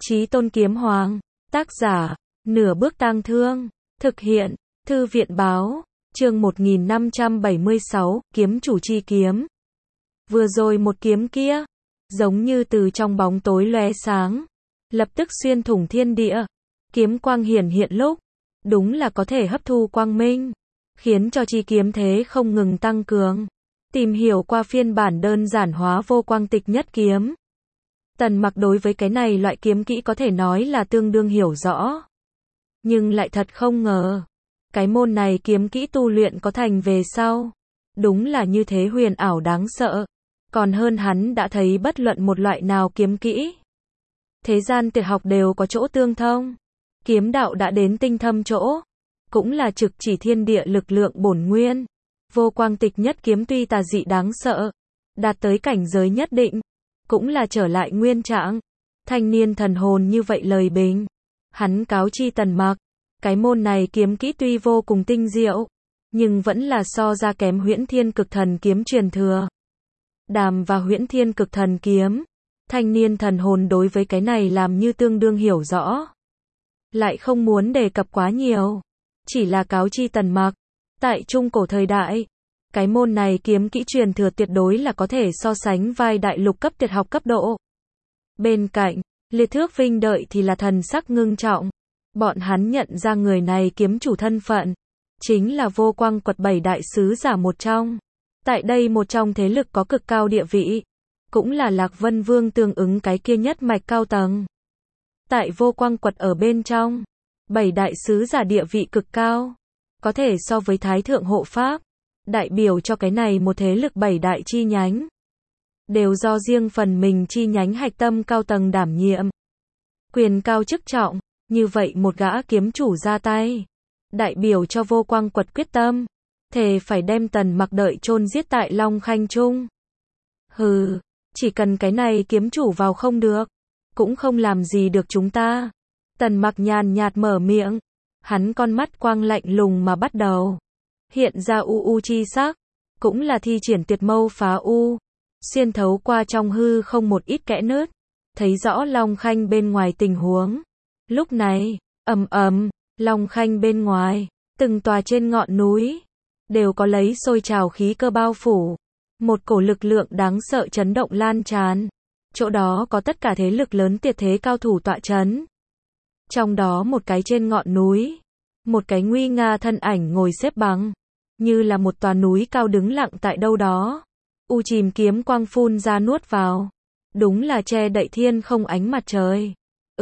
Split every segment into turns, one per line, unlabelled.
Chí Tôn Kiếm Hoàng. Tác giả, Nửa Bước Tang Thương. Thực hiện, Thư viện Báo. Chương 1576, Kiếm Chủ Chi Kiếm. Vừa rồi một kiếm kia, giống như từ trong bóng tối lóe sáng, lập tức xuyên thủng thiên địa. Kiếm quang hiển hiện lúc, đúng là có thể hấp thu quang minh, khiến cho chi kiếm thế không ngừng tăng cường. Tìm hiểu qua phiên bản đơn giản hóa vô quang tịch nhất kiếm, Tần Mặc đối với cái này loại kiếm kỹ có thể nói là tương đương hiểu rõ. Nhưng lại thật không ngờ, cái môn này kiếm kỹ tu luyện có thành về sau, đúng là như thế huyền ảo đáng sợ, còn hơn hắn đã thấy bất luận một loại nào kiếm kỹ. Thế gian tuyệt học đều có chỗ tương thông, kiếm đạo đã đến tinh thâm chỗ, cũng là trực chỉ thiên địa lực lượng bổn nguyên. Vô quang tịch nhất kiếm tuy tà dị đáng sợ, đạt tới cảnh giới nhất định, cũng là trở lại nguyên trạng. Thanh niên thần hồn như vậy lời bình, hắn cáo chi Tần Mặc, cái môn này kiếm kỹ tuy vô cùng tinh diệu, nhưng vẫn là so ra kém Huyễn Thiên Cực Thần kiếm truyền thừa. Đàm và Huyễn Thiên Cực Thần kiếm, thanh niên thần hồn đối với cái này làm như tương đương hiểu rõ, lại không muốn đề cập quá nhiều, chỉ là cáo chi Tần Mặc, tại trung cổ thời đại, cái môn này kiếm kỹ truyền thừa tuyệt đối là có thể so sánh vai đại lục cấp tuyệt học cấp độ. Bên cạnh, Liệt Thước Vinh đợi thì là thần sắc ngưng trọng. Bọn hắn nhận ra người này kiếm chủ thân phận, chính là Vô Quang Quật 7 đại sứ giả một trong. Tại đây một trong thế lực có cực cao địa vị, cũng là Lạc Vân Vương tương ứng cái kia nhất mạch cao tầng. Tại Vô Quang Quật ở bên trong, 7 đại sứ giả địa vị cực cao, có thể so với Thái Thượng Hộ Pháp, đại biểu cho cái này một thế lực 7 đại chi nhánh, đều do riêng phần mình chi nhánh hạch tâm cao tầng đảm nhiệm. Quyền cao chức trọng, như vậy một gã kiếm chủ ra tay, đại biểu cho Vô Quang Quật quyết tâm, thề phải đem Tần Mặc đợi chôn giết tại Long Khanh Trung. Hừ, chỉ cần cái này kiếm chủ vào không được, cũng không làm gì được chúng ta. Tần Mặc nhàn nhạt mở miệng, hắn con mắt quang lạnh lùng mà bắt đầu hiện ra u chi sắc, cũng là thi triển tuyệt mâu phá u, xuyên thấu qua trong hư không một ít kẽ nứt, thấy rõ Long Khanh bên ngoài tình huống. Lúc này, ầm ầm, Long Khanh bên ngoài, từng tòa trên ngọn núi đều có lấy sôi trào khí cơ bao phủ, một cổ lực lượng đáng sợ chấn động lan tràn. Chỗ đó có tất cả thế lực lớn tuyệt thế cao thủ tọa chấn. Trong đó một cái trên ngọn núi, một cái nguy nga thân ảnh ngồi xếp bằng, như là một tòa núi cao đứng lặng tại đâu đó. U chìm kiếm quang phun ra nuốt vào, đúng là che đậy thiên không ánh mặt trời.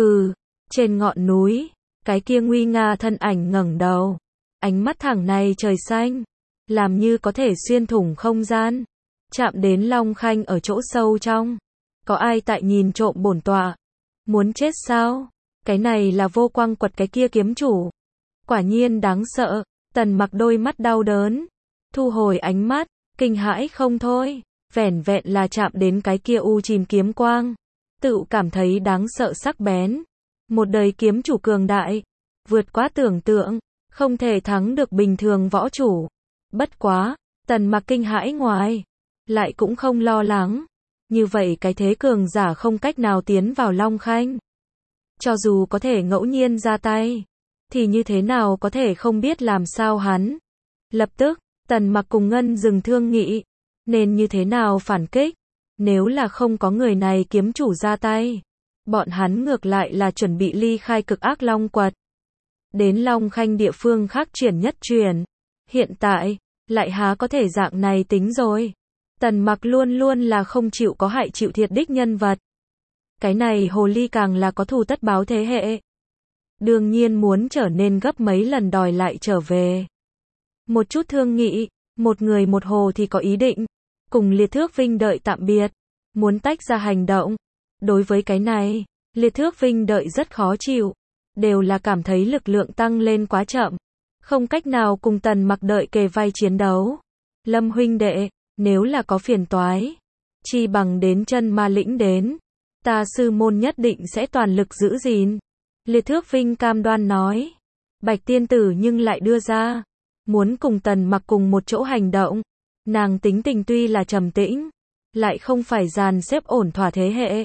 Trên ngọn núi, cái kia nguy nga thân ảnh ngẩng đầu, ánh mắt thẳng này trời xanh, làm như có thể xuyên thủng không gian, chạm đến Long Khanh ở chỗ sâu trong. Có ai tại nhìn trộm bổn tọa? Muốn chết sao? Cái này là Vô Quang Quật cái kia kiếm chủ. Quả nhiên đáng sợ. Tần Mặc đôi mắt đau đớn, thu hồi ánh mắt, kinh hãi không thôi. Vẻn vẹn là chạm đến cái kia u chìm kiếm quang, tự cảm thấy đáng sợ sắc bén. Một đời kiếm chủ cường đại, vượt quá tưởng tượng, không thể thắng được bình thường võ chủ. Bất quá, Tần Mặc kinh hãi ngoài, lại cũng không lo lắng. Như vậy cái thế cường giả không cách nào tiến vào Long Khanh. Cho dù có thể ngẫu nhiên ra tay, thì như thế nào có thể không biết làm sao hắn. Lập tức, Tần Mặc cùng Ngân dừng thương nghị, nên như thế nào phản kích. Nếu là không có người này kiếm chủ ra tay, bọn hắn ngược lại là chuẩn bị ly khai Cực Ác Long Quật, đến Long Khanh địa phương khác chuyển nhất chuyển. Hiện tại, lại há có thể dạng này tính rồi. Tần Mặc luôn luôn là không chịu có hại chịu thiệt đích nhân vật. Cái này hồ ly càng là có thù tất báo thế hệ, đương nhiên muốn trở nên gấp mấy lần đòi lại trở về. Một chút thương nghị, một người một hồ thì có ý định, cùng Liệt Thước Vinh đợi tạm biệt, muốn tách ra hành động. Đối với cái này, Liệt Thước Vinh đợi rất khó chịu, đều là cảm thấy lực lượng tăng lên quá chậm, không cách nào cùng Tần Mặc đợi kề vai chiến đấu. Lâm huynh đệ, nếu là có phiền toái, chi bằng đến chân ma lĩnh đến, ta sư môn nhất định sẽ toàn lực giữ gìn. Liệt Thước Vinh cam đoan nói. Bạch tiên tử nhưng lại đưa ra, muốn cùng Tần Mặc cùng một chỗ hành động. Nàng tính tình tuy là trầm tĩnh, lại không phải dàn xếp ổn thỏa thế hệ,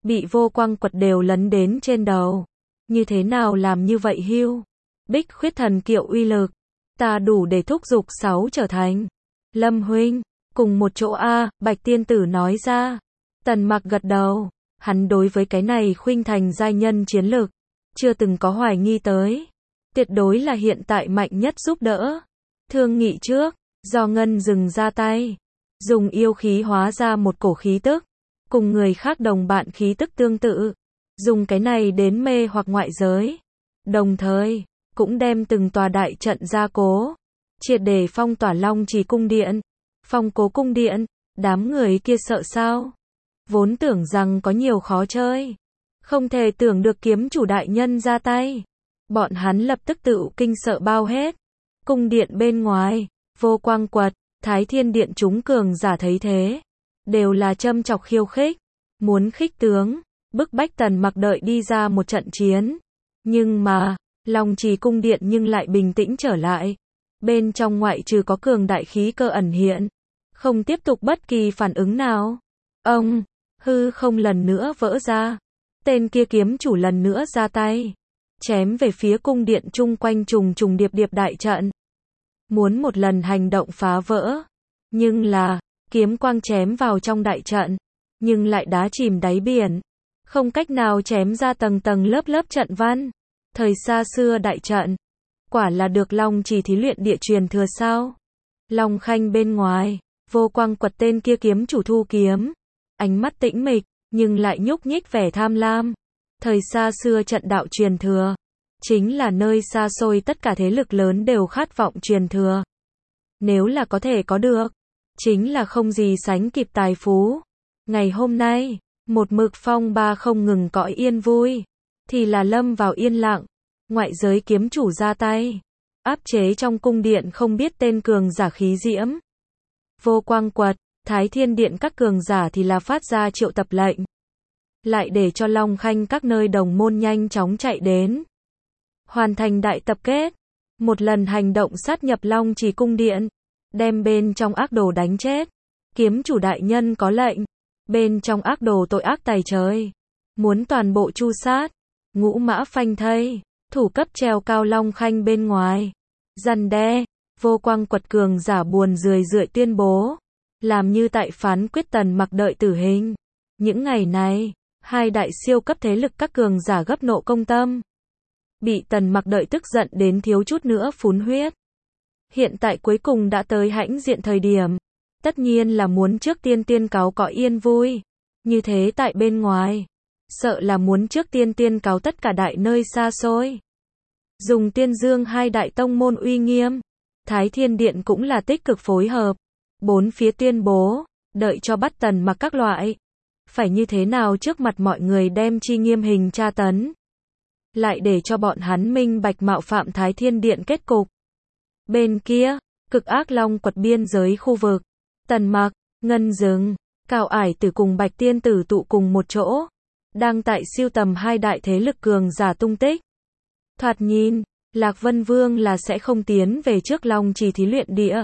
bị Vô Quang Quật đều lấn đến trên đầu. Như thế nào làm như vậy hưu? Bích Khuyết thần kiệu uy lực, ta đủ để thúc giục 6 trở thành. Lâm huynh, cùng một chỗ a, Bạch tiên tử nói ra. Tần Mặc gật đầu, hắn đối với cái này khuynh thành giai nhân chiến lực, chưa từng có hoài nghi tới. Tuyệt đối là hiện tại mạnh nhất giúp đỡ. Thương nghị trước, do Ngân dừng ra tay, dùng yêu khí hóa ra một cổ khí tức, cùng người khác đồng bạn khí tức tương tự, dùng cái này đến mê hoặc ngoại giới. Đồng thời, cũng đem từng tòa đại trận gia cố, triệt để phong tỏa Long Trì cung điện. Phong Cố cung điện, đám người kia sợ sao? Vốn tưởng rằng có nhiều khó chơi, không thể tưởng được kiếm chủ đại nhân ra tay. Bọn hắn lập tức tự kinh sợ bao hết. Cung điện bên ngoài, Vô Quang Quật, Thái Thiên Điện chúng cường giả thấy thế, đều là châm chọc khiêu khích, muốn khích tướng, bức bách Tần Mặc đợi đi ra một trận chiến. Nhưng mà, Long Trì cung điện nhưng lại bình tĩnh trở lại. Bên trong ngoại trừ có cường đại khí cơ ẩn hiện, không tiếp tục bất kỳ phản ứng nào. Ông, hư không lần nữa vỡ ra. Tên kia kiếm chủ lần nữa ra tay, chém về phía cung điện chung quanh trùng trùng điệp điệp đại trận. Muốn một lần hành động phá vỡ. Nhưng là, kiếm quang chém vào trong đại trận, nhưng lại đá chìm đáy biển. Không cách nào chém ra tầng tầng lớp lớp trận văn. Thời xa xưa đại trận, quả là được Long Trì thí luyện địa truyền thừa sao? Long Khanh bên ngoài, Vô Quang Quật tên kia kiếm chủ thu kiếm, ánh mắt tĩnh mịch, nhưng lại nhúc nhích vẻ tham lam. Thời xa xưa trận đạo truyền thừa, chính là nơi xa xôi tất cả thế lực lớn đều khát vọng truyền thừa. Nếu là có thể có được, chính là không gì sánh kịp tài phú. Ngày hôm nay, một mực phong ba không ngừng cõi yên vui, thì là lâm vào yên lặng. Ngoại giới kiếm chủ ra tay, áp chế trong cung điện không biết tên cường giả khí diễm. Vô Quang Quật, Thái Thiên Điện các cường giả thì là phát ra triệu tập lệnh, lại để cho Long Khanh các nơi đồng môn nhanh chóng chạy đến, hoàn thành đại tập kết, một lần hành động sát nhập Long Trì cung điện, đem bên trong ác đồ đánh chết. Kiếm chủ đại nhân có lệnh, bên trong ác đồ tội ác tày trời, muốn toàn bộ tru sát, ngũ mã phanh thây, thủ cấp treo cao Long Khanh bên ngoài. Răn đe, Vô Quang Quật cường giả buồn rười rượi tuyên bố, làm như tại phán quyết Tần Mặc đợi tử hình. Những ngày này, hai đại siêu cấp thế lực các cường giả gấp nộ công tâm, bị Tần Mặc đợi tức giận đến thiếu chút nữa phun huyết. Hiện tại cuối cùng đã tới hãnh diện thời điểm, tất nhiên là muốn trước tiên tiên cáo cõi yên vui. Như thế tại bên ngoài, sợ là muốn trước tiên tiên cáo tất cả đại nơi xa xôi. Dùng tiên dương hai đại tông môn uy nghiêm, Thái Thiên Điện cũng là tích cực phối hợp. Bốn phía tuyên bố, đợi cho bắt Tần Mặc các loại. Phải như thế nào trước mặt mọi người đem chi nghiêm hình tra tấn. Lại để cho bọn hắn minh bạch mạo phạm Thái Thiên Điện kết cục. Bên kia, Cực Ác Long Quật biên giới khu vực, Tần Mặc, Ngân Dừng, Cao Ải Tử cùng Bạch Tiên Tử tụ cùng một chỗ, đang tại siêu tầm hai đại thế lực cường giả tung tích. Thoạt nhìn, Lạc Vân Vương là sẽ không tiến về trước Long Trì thí luyện địa.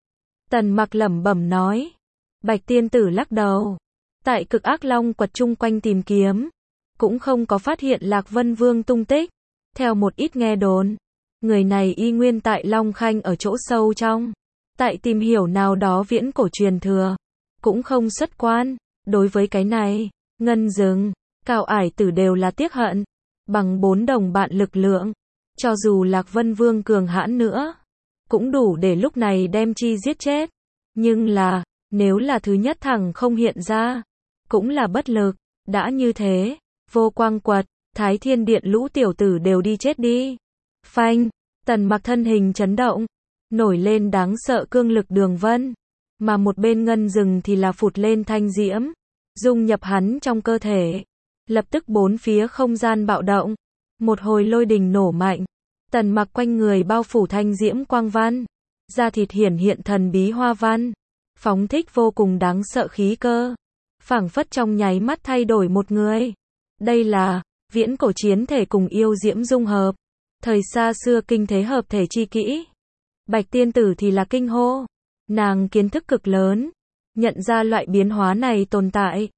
Tần Mặc lẩm bẩm nói. Bạch Tiên Tử lắc đầu, tại Cực Ác Long Quật chung quanh tìm kiếm, cũng không có phát hiện Lạc Vân Vương tung tích. Theo một ít nghe đồn, người này y nguyên tại Long Khanh ở chỗ sâu trong, tại tìm hiểu nào đó viễn cổ truyền thừa, cũng không xuất quan. Đối với cái này, Ngân Dừng, Cao Ải Tử đều là tiếc hận. Bằng 4 đồng bạn lực lượng, cho dù Lạc Vân Vương cường hãn nữa, cũng đủ để lúc này đem chi giết chết. Nhưng là, nếu là thứ nhất thẳng không hiện ra, cũng là bất lực. Đã như thế, Vô Quang Quật, Thái Thiên Điện lũ tiểu tử đều đi chết đi. Phanh, Tần Mặc thân hình chấn động, nổi lên đáng sợ cương lực đường vân, mà một bên Ngân Dừng thì là phụt lên thanh diễm, dung nhập hắn trong cơ thể. Lập tức bốn phía không gian bạo động, một hồi lôi đình nổ mạnh, Tần Mặc quanh người bao phủ thanh diễm quang văn, da thịt hiển hiện thần bí hoa văn, phóng thích vô cùng đáng sợ khí cơ, phảng phất trong nháy mắt thay đổi một người. Đây là viễn cổ chiến thể cùng yêu diễm dung hợp, thời xa xưa kinh thế hợp thể chi kỹ. Bạch Tiên Tử thì là kinh hô, nàng kiến thức cực lớn, nhận ra loại biến hóa này tồn tại.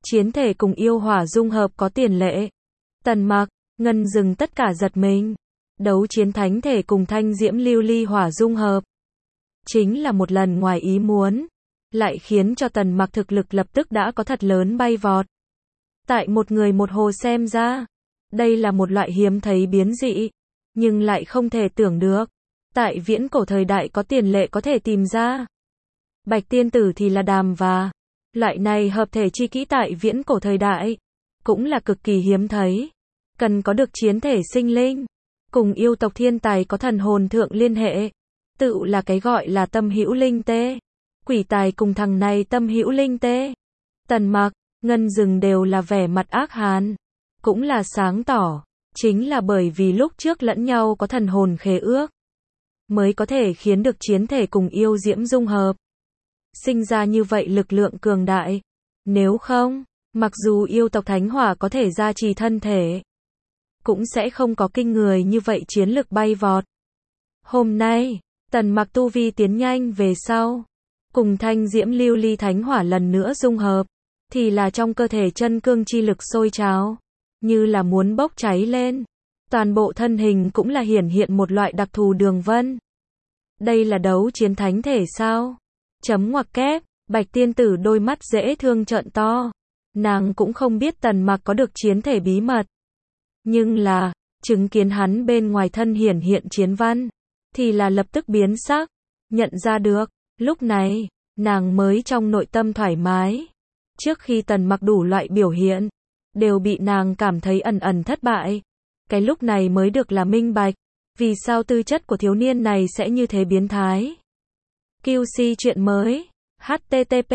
Chiến thể cùng yêu hỏa dung hợp có tiền lệ. Tần Mặc, Ngân Dừng tất cả giật mình. Đấu chiến thánh thể cùng thanh diễm lưu ly hỏa dung hợp. Chính là một lần ngoài ý muốn. Lại khiến cho Tần Mặc thực lực lập tức đã có thật lớn bay vọt. Tại một người một hồ xem ra, đây là một loại hiếm thấy biến dị. Nhưng lại không thể tưởng được. Tại viễn cổ thời đại có tiền lệ có thể tìm ra. Bạch tiên tử thì là đàm và. Loại này hợp thể chi kỹ tại viễn cổ thời đại. Cũng là cực kỳ hiếm thấy. Cần có được chiến thể sinh linh. Cùng yêu tộc thiên tài có thần hồn thượng liên hệ. Tự là cái gọi là tâm hữu linh tê. Quỷ tài cùng thằng này tâm hữu linh tê. Tần Mặc, Ngân Dừng đều là vẻ mặt ác hàn. Cũng là sáng tỏ. Chính là bởi vì lúc trước lẫn nhau có thần hồn khế ước. Mới có thể khiến được chiến thể cùng yêu diễm dung hợp. Sinh ra như vậy lực lượng cường đại. Nếu không, mặc dù yêu tộc thánh hỏa có thể gia trì thân thể, cũng sẽ không có kinh người như vậy chiến lực bay vọt. Hôm nay, Tần Mặc tu vi tiến nhanh về sau. Cùng thanh diễm lưu ly thánh hỏa lần nữa dung hợp. Thì là trong cơ thể chân cương chi lực sôi trào. Như là muốn bốc cháy lên. Toàn bộ thân hình cũng là hiển hiện một loại đặc thù đường vân. Đây là đấu chiến thánh thể sao? Chấm ngoặc kép, Bạch tiên tử đôi mắt dễ thương trợn to. Nàng cũng không biết Tần Mặc có được chiến thể bí mật. Nhưng là, chứng kiến hắn bên ngoài thân hiển hiện chiến văn. Thì là lập tức biến sắc. Nhận ra được, lúc này, nàng mới trong nội tâm thoải mái. Trước khi Tần Mặc đủ loại biểu hiện, đều bị nàng cảm thấy ẩn ẩn thất bại. Cái lúc này mới được là minh bạch. Vì sao tư chất của thiếu niên này sẽ như thế biến thái? QC chuyện mới. http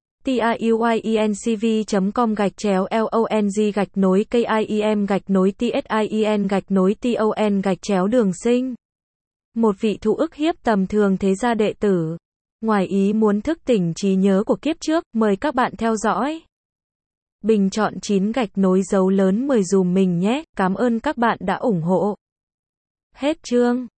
tiuyenc.com/long-kim-kim-ton-tin-đường sinh. Một vị thụ ức hiếp tầm thường thế gia đệ tử. Ngoài ý muốn thức tỉnh trí nhớ của kiếp trước, mời các bạn theo dõi. Bình chọn 9 _ dấu lớn 10 dùm mình nhé, cảm ơn các bạn đã ủng hộ. Hết chương.